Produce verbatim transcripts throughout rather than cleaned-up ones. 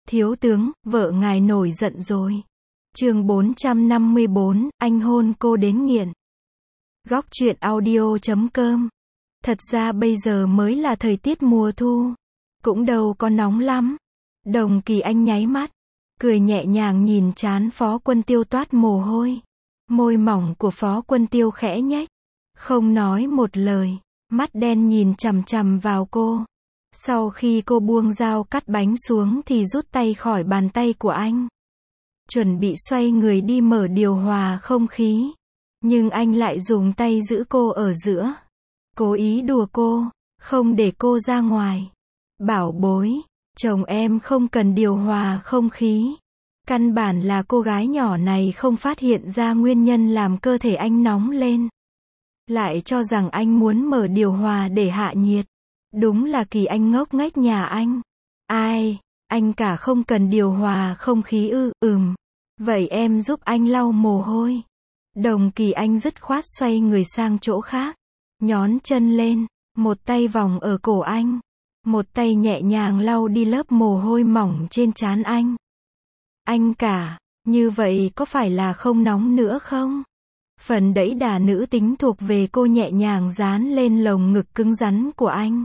Thiếu tướng, vợ ngài nổi giận rồi. Chương bốn trăm năm mươi bốn, anh hôn cô đến nghiện. Góc truyện audio chấm com. Thật ra bây giờ mới là thời tiết mùa thu, cũng đâu có nóng lắm. Đồng Kỳ Anh nháy mắt, cười nhẹ nhàng nhìn trán Phó Quân Tiêu toát mồ hôi. Môi mỏng của Phó Quân Tiêu khẽ nhếch, không nói một lời, mắt đen nhìn chằm chằm vào cô. Sau khi cô buông dao cắt bánh xuống thì rút tay khỏi bàn tay của anh. Chuẩn bị xoay người đi mở điều hòa không khí. Nhưng anh lại dùng tay giữ cô ở giữa. Cố ý đùa cô, không để cô ra ngoài. Bảo bối, chồng em không cần điều hòa không khí. Căn bản là cô gái nhỏ này không phát hiện ra nguyên nhân làm cơ thể anh nóng lên. Lại cho rằng anh muốn mở điều hòa để hạ nhiệt. Đúng là Kỳ Anh ngốc nghếch nhà anh. Ai, anh cả không cần điều hòa không khí ư? Ừm. Vậy em giúp anh lau mồ hôi. Đồng Kỳ Anh dứt khoát xoay người sang chỗ khác. Nhón chân lên, một tay vòng ở cổ anh. Một tay nhẹ nhàng lau đi lớp mồ hôi mỏng trên trán anh. Anh cả, như vậy có phải là không nóng nữa không? Phần đẫy đà nữ tính thuộc về cô nhẹ nhàng dán lên lồng ngực cứng rắn của anh.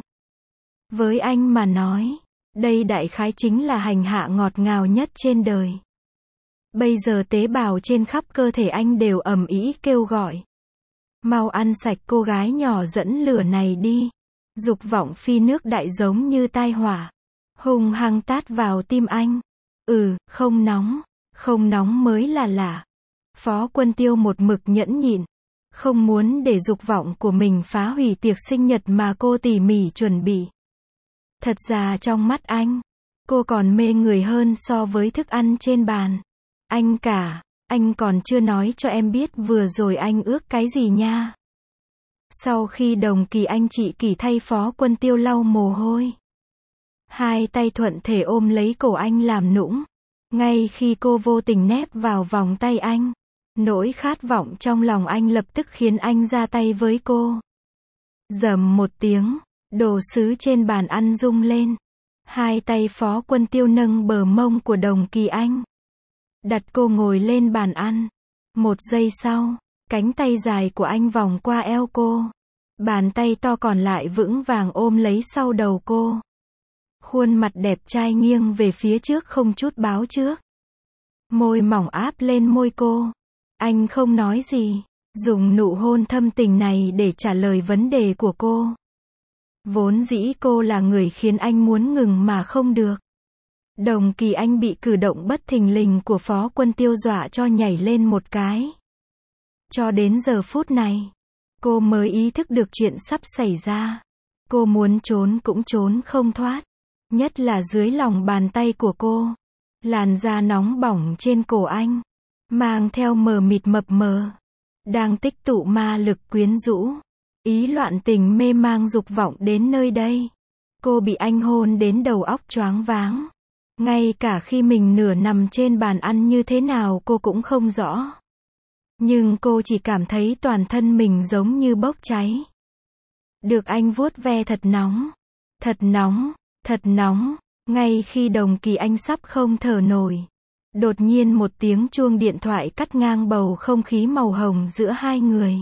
Với anh mà nói, đây đại khái chính là hành hạ ngọt ngào nhất trên đời. Bây giờ tế bào trên khắp cơ thể anh đều ầm ĩ kêu gọi. Mau ăn sạch cô gái nhỏ dẫn lửa này đi. Dục vọng phi nước đại giống như tai hỏa. Hung hăng tát vào tim anh. Ừ, không nóng, không nóng mới là lạ. Phó Quân Tiêu một mực nhẫn nhịn. Không muốn để dục vọng của mình phá hủy tiệc sinh nhật mà cô tỉ mỉ chuẩn bị. Thật ra trong mắt anh, cô còn mê người hơn so với thức ăn trên bàn. Anh cả, anh còn chưa nói cho em biết vừa rồi anh ước cái gì nha. Sau khi Đồng Kỳ Anh chị Kỳ thay Phó Quân Tiêu lau mồ hôi, hai tay thuận thể ôm lấy cổ anh làm nũng. Ngay khi cô vô tình nép vào vòng tay anh, nỗi khát vọng trong lòng anh lập tức khiến anh ra tay với cô. Rầm một tiếng, đồ sứ trên bàn ăn rung lên. Hai tay Phó Quân Tiêu nâng bờ mông của Đồng Kỳ Anh, đặt cô ngồi lên bàn ăn. Một giây sau, cánh tay dài của anh vòng qua eo cô. Bàn tay to còn lại vững vàng ôm lấy sau đầu cô. Khuôn mặt đẹp trai nghiêng về phía trước không chút báo trước. Môi mỏng áp lên môi cô. Anh không nói gì, dùng nụ hôn thâm tình này để trả lời vấn đề của cô. Vốn dĩ cô là người khiến anh muốn ngừng mà không được. Đồng Kỳ Anh bị cử động bất thình lình của Phó Quân Tiêu dọa cho nhảy lên một cái. Cho đến giờ phút này, cô mới ý thức được chuyện sắp xảy ra. Cô muốn trốn cũng trốn không thoát. Nhất là dưới lòng bàn tay của cô. Làn da nóng bỏng trên cổ anh, mang theo mờ mịt mập mờ, đang tích tụ ma lực quyến rũ. Ý loạn tình mê mang dục vọng đến nơi đây. Cô bị anh hôn đến đầu óc choáng váng. Ngay cả khi mình nửa nằm trên bàn ăn như thế nào cô cũng không rõ. Nhưng cô chỉ cảm thấy toàn thân mình giống như bốc cháy. Được anh vuốt ve thật nóng. Thật nóng, thật nóng. Ngay khi Đồng Kỳ Anh sắp không thở nổi, đột nhiên một tiếng chuông điện thoại cắt ngang bầu không khí màu hồng giữa hai người.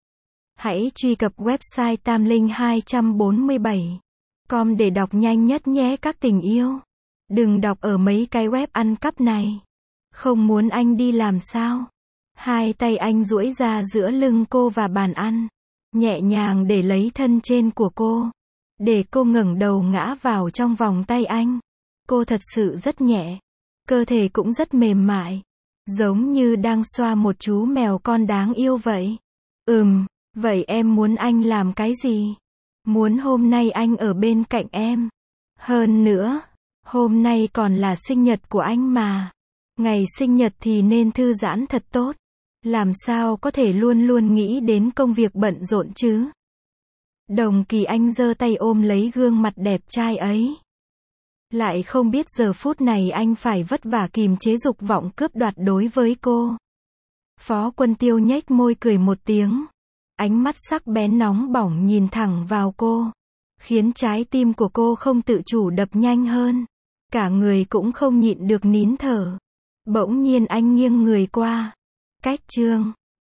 Hãy truy cập website tam linh hai bốn bảy chấm com để đọc nhanh nhất nhé các tình yêu. Đừng đọc ở mấy cái web ăn cắp này. Không muốn anh đi làm sao? Hai tay anh duỗi ra giữa lưng cô và bàn ăn, nhẹ nhàng để lấy thân trên của cô, để cô ngẩng đầu ngã vào trong vòng tay anh. Cô thật sự rất nhẹ, cơ thể cũng rất mềm mại, giống như đang xoa một chú mèo con đáng yêu vậy. Ừm, vậy em muốn anh làm cái gì? Muốn hôm nay anh ở bên cạnh em. Hơn nữa, hôm nay còn là sinh nhật của anh mà. Ngày sinh nhật thì nên thư giãn thật tốt. Làm sao có thể luôn luôn nghĩ đến công việc bận rộn chứ? Đồng Kỳ Anh giơ tay ôm lấy gương mặt đẹp trai ấy. Lại không biết giờ phút này anh phải vất vả kìm chế dục vọng cướp đoạt đối với cô. Phó Quân Tiêu nhếch môi cười một tiếng. Ánh mắt sắc bén nóng bỏng nhìn thẳng vào cô, khiến trái tim của cô không tự chủ đập nhanh hơn. Cả người cũng không nhịn được nín thở. Bỗng nhiên anh nghiêng người qua. Cách Trương.